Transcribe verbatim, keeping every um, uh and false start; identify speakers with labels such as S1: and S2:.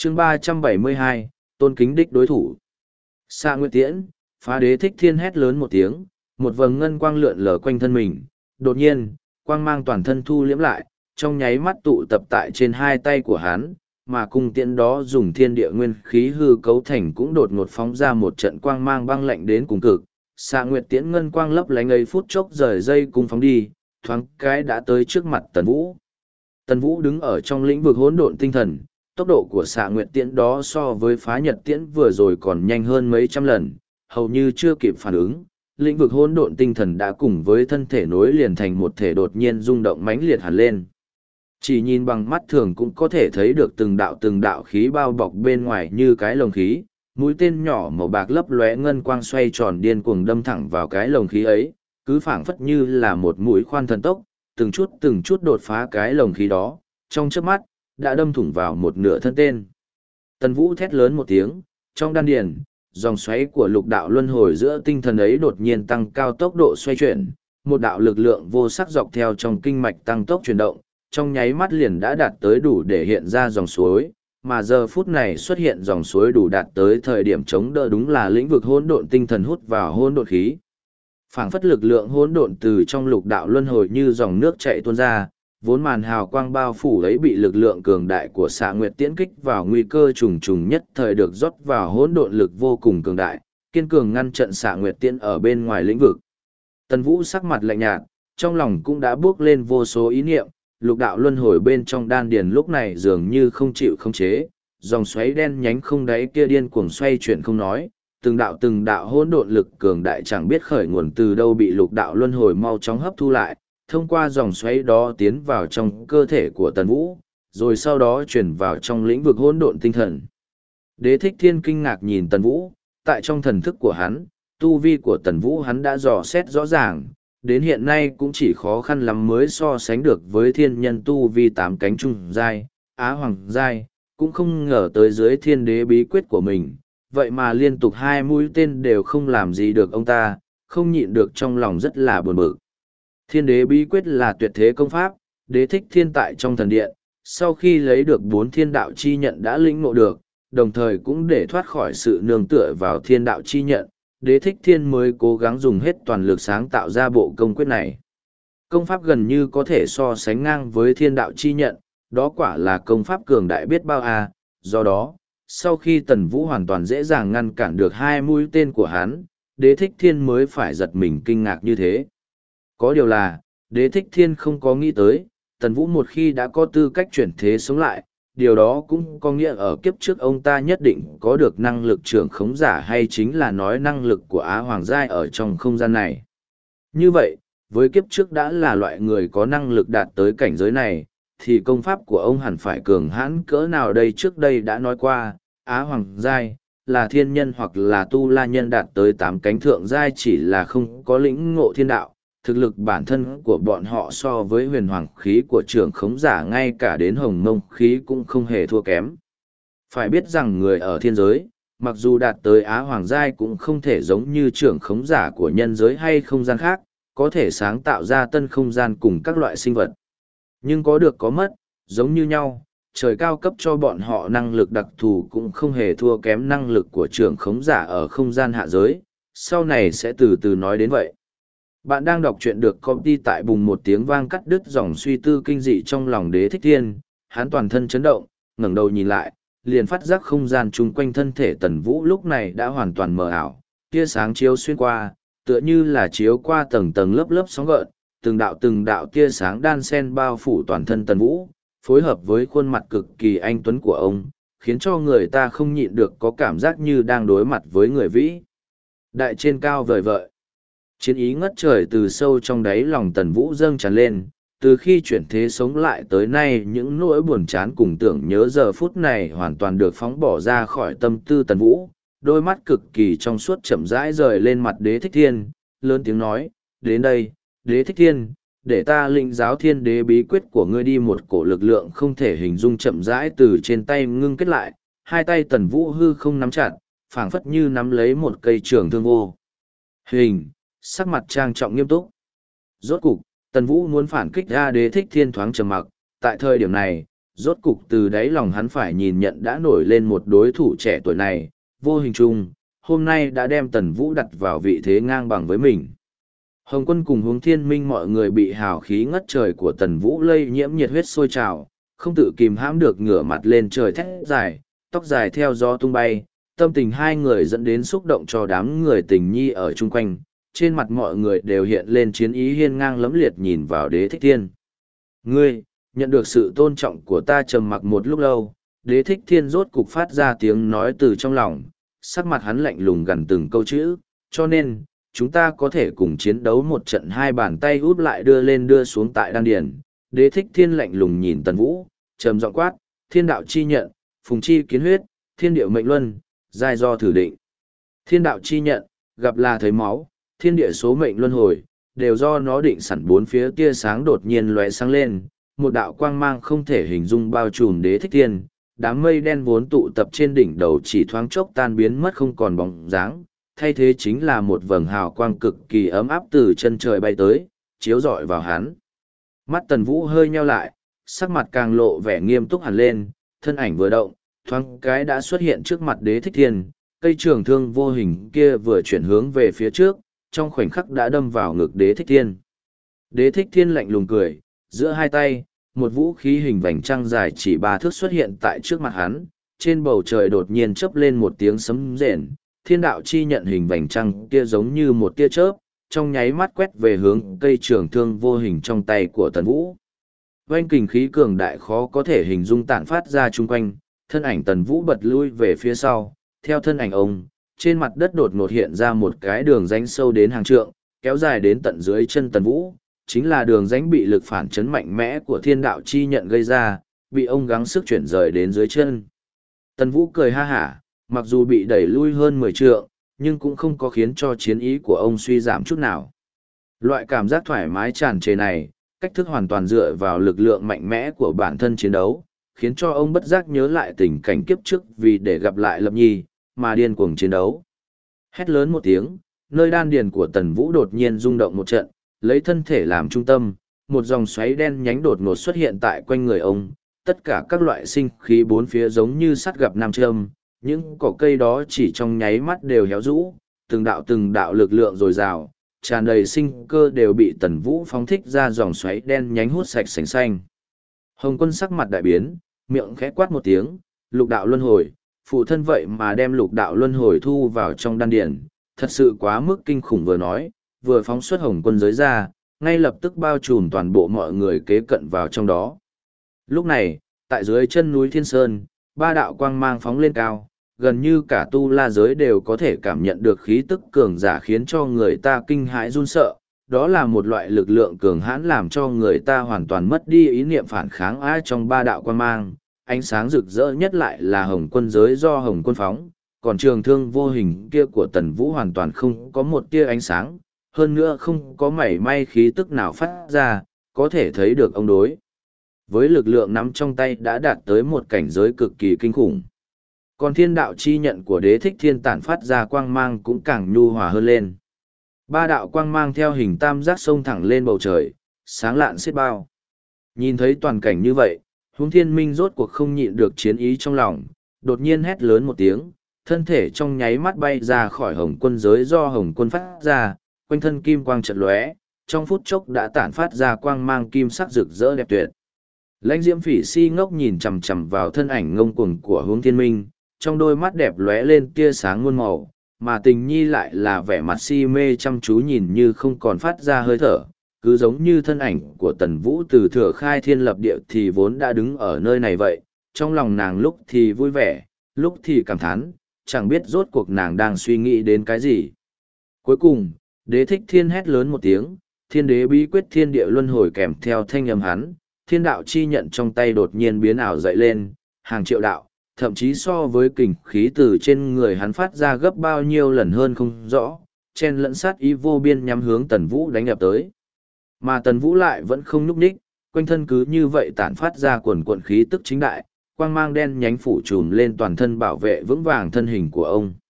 S1: chương ba trăm bảy mươi hai, tôn kính đích đối thủ. Xạ Nguyệt Tiễn, phá đế thích thiên hét lớn một tiếng, một vầng ngân quang lượn lờ quanh thân mình. Đột nhiên, quang mang toàn thân thu liễm lại, trong nháy mắt tụ tập tại trên hai tay của hắn, mà cung tiễn đó dùng thiên địa nguyên khí hư cấu thành cũng đột ngột phóng ra một trận quang mang băng lạnh đến cùng cực. Xạ Nguyệt Tiễn ngân quang lấp lánh ấy phút chốc rời dây cung phóng đi, thoáng cái đã tới trước mặt Tần Vũ. Tần Vũ đứng ở trong lĩnh vực hỗn độn tinh thần, tốc độ của Xạ Nguyệt Tiễn đó so với Phá Nhật Tiễn vừa rồi còn nhanh hơn mấy trăm lần, hầu như chưa kịp phản ứng. Lĩnh vực hỗn độn tinh thần đã cùng với thân thể nối liền thành một thể đột nhiên rung động mãnh liệt hẳn lên. Chỉ nhìn bằng mắt thường cũng có thể thấy được từng đạo từng đạo khí bao bọc bên ngoài như cái lồng khí, mũi tên nhỏ màu bạc lấp lóe ngân quang xoay tròn điên cuồng đâm thẳng vào cái lồng khí ấy, cứ phảng phất như là một mũi khoan thần tốc, từng chút từng chút đột phá cái lồng khí đó, trong chớp mắt, đã đâm thủng vào một nửa thân tên. Tần Vũ thét lớn một tiếng, trong đan điền, dòng xoáy của lục đạo luân hồi giữa tinh thần ấy đột nhiên tăng cao tốc độ xoay chuyển, một đạo lực lượng vô sắc dọc theo trong kinh mạch tăng tốc chuyển động, trong nháy mắt liền đã đạt tới đủ để hiện ra dòng suối, mà giờ phút này xuất hiện dòng suối đủ đạt tới thời điểm chống đỡ đúng là lĩnh vực hỗn độn tinh thần hút vào hỗn độn khí. Phảng phất lực lượng hỗn độn từ trong lục đạo luân hồi như dòng nước chảy tuôn ra, vốn màn hào quang bao phủ ấy bị lực lượng cường đại của Xạ Nguyệt Tiễn kích vào nguy cơ trùng trùng nhất thời được rót vào hỗn độn lực vô cùng cường đại, kiên cường ngăn trận Xạ Nguyệt Tiễn ở bên ngoài lĩnh vực. Tần Vũ sắc mặt lạnh nhạt, trong lòng cũng đã bước lên vô số ý niệm, lục đạo luân hồi bên trong đan điền lúc này dường như không chịu khống chế, dòng xoáy đen nhánh không đáy kia điên cuồng xoay chuyển không nói, từng đạo từng đạo hỗn độn lực cường đại chẳng biết khởi nguồn từ đâu bị lục đạo luân hồi mau chóng hấp thu lại, thông qua dòng xoáy đó tiến vào trong cơ thể của Tần Vũ, rồi sau đó chuyển vào trong lĩnh vực hỗn độn tinh thần. Đế Thích Thiên kinh ngạc nhìn Tần Vũ, tại trong thần thức của hắn, tu vi của Tần Vũ hắn đã dò xét rõ ràng, đến hiện nay cũng chỉ khó khăn lắm mới so sánh được với thiên nhân tu vi tám cánh trung giai, Á Hoàng giai, cũng không ngờ tới dưới thiên đế bí quyết của mình, vậy mà liên tục hai mũi tên đều không làm gì được ông ta, không nhịn được trong lòng rất là buồn bực. Thiên đế bí quyết là tuyệt thế công pháp, Đế Thích Thiên tại trong thần điện, sau khi lấy được bốn thiên đạo chi nhận đã lĩnh ngộ được, đồng thời cũng để thoát khỏi sự nương tựa vào thiên đạo chi nhận, Đế Thích Thiên mới cố gắng dùng hết toàn lực sáng tạo ra bộ công quyết này. Công pháp gần như có thể so sánh ngang với thiên đạo chi nhận, đó quả là công pháp cường đại biết bao à, do đó, sau khi Tần Vũ hoàn toàn dễ dàng ngăn cản được hai mũi tên của hắn, Đế Thích Thiên mới phải giật mình kinh ngạc như thế. Có điều là, Đế Thích Thiên không có nghĩ tới, Tần Vũ một khi đã có tư cách chuyển thế sống lại, điều đó cũng có nghĩa ở kiếp trước ông ta nhất định có được năng lực trưởng khống giả hay chính là nói năng lực của Á Hoàng giai ở trong không gian này. Như vậy, với kiếp trước đã là loại người có năng lực đạt tới cảnh giới này, thì công pháp của ông hẳn phải cường hãn cỡ nào đây. Trước đây đã nói qua, Á Hoàng giai là thiên nhân hoặc là tu la nhân đạt tới tám cánh thượng giai chỉ là không có lĩnh ngộ thiên đạo. Thực lực bản thân của bọn họ so với huyền hoàng khí của trưởng khống giả ngay cả đến hồng mông khí cũng không hề thua kém. Phải biết rằng người ở thiên giới, mặc dù đạt tới Á Hoàng giai cũng không thể giống như trưởng khống giả của nhân giới hay không gian khác, có thể sáng tạo ra tân không gian cùng các loại sinh vật. Nhưng có được có mất, giống như nhau, trời cao cấp cho bọn họ năng lực đặc thù cũng không hề thua kém năng lực của trưởng khống giả ở không gian hạ giới, sau này sẽ từ từ nói đến vậy. Bạn đang đọc truyện được công ty tại bùng một tiếng vang cắt đứt dòng suy tư kinh dị trong lòng Đế Thích Thiên, hắn toàn thân chấn động, ngẩng đầu nhìn lại, liền phát giác không gian chung quanh thân thể Tần Vũ lúc này đã hoàn toàn mờ ảo, tia sáng chiếu xuyên qua, tựa như là chiếu qua tầng tầng lớp lớp sóng gợn, từng đạo từng đạo tia sáng đan xen bao phủ toàn thân Tần Vũ, phối hợp với khuôn mặt cực kỳ anh tuấn của ông, khiến cho người ta không nhịn được có cảm giác như đang đối mặt với người vĩ đại trên cao vời vợi. Chiến ý ngất trời từ sâu trong đáy lòng Tần Vũ dâng tràn lên, từ khi chuyển thế sống lại tới nay những nỗi buồn chán cùng tưởng nhớ giờ phút này hoàn toàn được phóng bỏ ra khỏi tâm tư Tần Vũ, đôi mắt cực kỳ trong suốt chậm rãi rời lên mặt Đế Thích Thiên, lớn tiếng nói, đến đây, Đế Thích Thiên, để ta lĩnh giáo thiên đế bí quyết của ngươi đi. Một cổ lực lượng không thể hình dung chậm rãi từ trên tay ngưng kết lại, hai tay Tần Vũ hư không nắm chặt, phảng phất như nắm lấy một cây trường thương vô hình, sắc mặt trang trọng nghiêm túc. Rốt cục, Tần Vũ muốn phản kích ra Đế Thích Thiên thoáng trầm mặc, tại thời điểm này, rốt cục từ đáy lòng hắn phải nhìn nhận đã nổi lên một đối thủ trẻ tuổi này, vô hình chung, hôm nay đã đem Tần Vũ đặt vào vị thế ngang bằng với mình. Hồng Quân cùng Hướng Thiên Minh mọi người bị hào khí ngất trời của Tần Vũ lây nhiễm nhiệt huyết sôi trào, không tự kìm hãm được ngửa mặt lên trời thét dài, tóc dài theo gió tung bay, tâm tình hai người dẫn đến xúc động cho đám người tình nhi ở chung quanh, trên mặt mọi người đều hiện lên chiến ý hiên ngang lẫm liệt nhìn vào Đế Thích Thiên. Ngươi, nhận được sự tôn trọng của ta. Trầm mặc một lúc lâu, Đế Thích Thiên rốt cục phát ra tiếng nói từ trong lòng, sắc mặt hắn lạnh lùng gần từng câu chữ, cho nên, chúng ta có thể cùng chiến đấu một trận. Hai bàn tay út lại đưa lên đưa xuống tại đan điền. Đế Thích Thiên lạnh lùng nhìn Tần Vũ, trầm giọng quát, thiên đạo chi nhận, phùng chi kiến huyết, thiên điệu mệnh luân, giai do thử định. Thiên đạo chi nhận, gặp là thấy máu, thiên địa số mệnh luân hồi, đều do nó định sẵn. Bốn phía tia sáng đột nhiên lóe sáng lên, một đạo quang mang không thể hình dung bao trùm Đế Thích Thiên, đám mây đen vốn tụ tập trên đỉnh đầu chỉ thoáng chốc tan biến mất không còn bóng dáng, thay thế chính là một vầng hào quang cực kỳ ấm áp từ chân trời bay tới, chiếu rọi vào hắn. Mắt Tần Vũ hơi nheo lại, sắc mặt càng lộ vẻ nghiêm túc hẳn lên, thân ảnh vừa động, thoáng cái đã xuất hiện trước mặt Đế Thích Thiên, cây trường thương vô hình kia vừa chuyển hướng về phía trước, trong khoảnh khắc đã đâm vào ngực Đế Thích Thiên. Đế Thích Thiên lạnh lùng cười, giữa hai tay, một vũ khí hình vành trăng dài chỉ ba thước xuất hiện tại trước mặt hắn, trên bầu trời đột nhiên chớp lên một tiếng sấm rền, thiên đạo chi nhận hình vành trăng kia giống như một tia chớp, trong nháy mắt quét về hướng cây trường thương vô hình trong tay của Tần Vũ. Oanh kình khí cường đại khó có thể hình dung tản phát ra chung quanh, thân ảnh Tần Vũ bật lui về phía sau, theo thân ảnh ông, trên mặt đất đột ngột hiện ra một cái đường rãnh sâu đến hàng trượng, kéo dài đến tận dưới chân Tần Vũ, chính là đường rãnh bị lực phản chấn mạnh mẽ của thiên đạo chi nhận gây ra, bị ông gắng sức chuyển rời đến dưới chân. Tần Vũ cười ha hả, mặc dù bị đẩy lui hơn mười trượng, nhưng cũng không có khiến cho chiến ý của ông suy giảm chút nào. Loại cảm giác thoải mái tràn trề này, cách thức hoàn toàn dựa vào lực lượng mạnh mẽ của bản thân chiến đấu, khiến cho ông bất giác nhớ lại tình cảnh kiếp trước vì để gặp lại Lập Nhi, mà điên cuồng chiến đấu. Hét lớn một tiếng, nơi đan điền của Tần Vũ đột nhiên rung động một trận, lấy thân thể làm trung tâm, một dòng xoáy đen nhánh đột ngột xuất hiện tại quanh người ông, tất cả các loại sinh khí bốn phía giống như sắt gặp nam châm, những cỏ cây đó chỉ trong nháy mắt đều héo rũ, từng đạo từng đạo lực lượng dồi dào, tràn đầy sinh cơ đều bị Tần Vũ phóng thích ra dòng xoáy đen nhánh hút sạch sành xanh. Hồng Quân sắc mặt đại biến, miệng khẽ quát một tiếng, lục đạo luân hồi, phụ thân vậy mà đem lục đạo luân hồi thu vào trong đan điển, thật sự quá mức kinh khủng. Vừa nói, vừa phóng xuất Hồng Quân giới ra, ngay lập tức bao trùm toàn bộ mọi người kế cận vào trong đó. Lúc này, tại dưới chân núi Thiên Sơn, ba đạo quang mang phóng lên cao, gần như cả tu la giới đều có thể cảm nhận được khí tức cường giả khiến cho người ta kinh hãi run sợ. Đó là một loại lực lượng cường hãn làm cho người ta hoàn toàn mất đi ý niệm phản kháng. Ai trong ba đạo quang mang, ánh sáng rực rỡ nhất lại là Hồng Quân giới do Hồng Quân phóng, còn trường thương vô hình kia của Tần Vũ hoàn toàn không có một tia ánh sáng, hơn nữa không có mảy may khí tức nào phát ra, có thể thấy được ông đối với lực lượng nắm trong tay đã đạt tới một cảnh giới cực kỳ kinh khủng. Còn thiên đạo chi nhận của Đế Thích Thiên tản phát ra quang mang cũng càng nhu hòa hơn lên. Ba đạo quang mang theo hình tam giác xông thẳng lên bầu trời, sáng lạn xiết bao. Nhìn thấy toàn cảnh như vậy, Hướng Thiên Minh rốt cuộc không nhịn được chiến ý trong lòng, đột nhiên hét lớn một tiếng, thân thể trong nháy mắt bay ra khỏi Hồng Quân giới do Hồng Quân phát ra, quanh thân kim quang chợt lóe, trong phút chốc đã tản phát ra quang mang kim sắc rực rỡ đẹp tuyệt. Lãnh Diễm Phỉ si ngốc nhìn chằm chằm vào thân ảnh ngông cuồng của Hướng Thiên Minh, trong đôi mắt đẹp lóe lên tia sáng muôn màu, mà Tình Nhi lại là vẻ mặt si mê chăm chú nhìn như không còn phát ra hơi thở, cứ giống như thân ảnh của Tần Vũ từ thừa khai thiên lập địa thì vốn đã đứng ở nơi này vậy. Trong lòng nàng lúc thì vui vẻ, lúc thì cảm thán, chẳng biết rốt cuộc nàng đang suy nghĩ đến cái gì. Cuối cùng, Đế Thích Thiên hét lớn một tiếng, thiên đế bí quyết thiên địa luân hồi kèm theo thanh âm hắn, thiên đạo chi nhận trong tay đột nhiên biến ảo dậy lên, hàng triệu đạo, thậm chí so với kình khí từ trên người hắn phát ra gấp bao nhiêu lần hơn không rõ, chen lẫn sát ý vô biên nhắm hướng Tần Vũ đánh ập tới. Mà Tần Vũ lại vẫn không nhúc nhích, quanh thân cứ như vậy tản phát ra quần quần khí tức chính đại, quang mang đen nhánh phủ trùm lên toàn thân bảo vệ vững vàng thân hình của ông.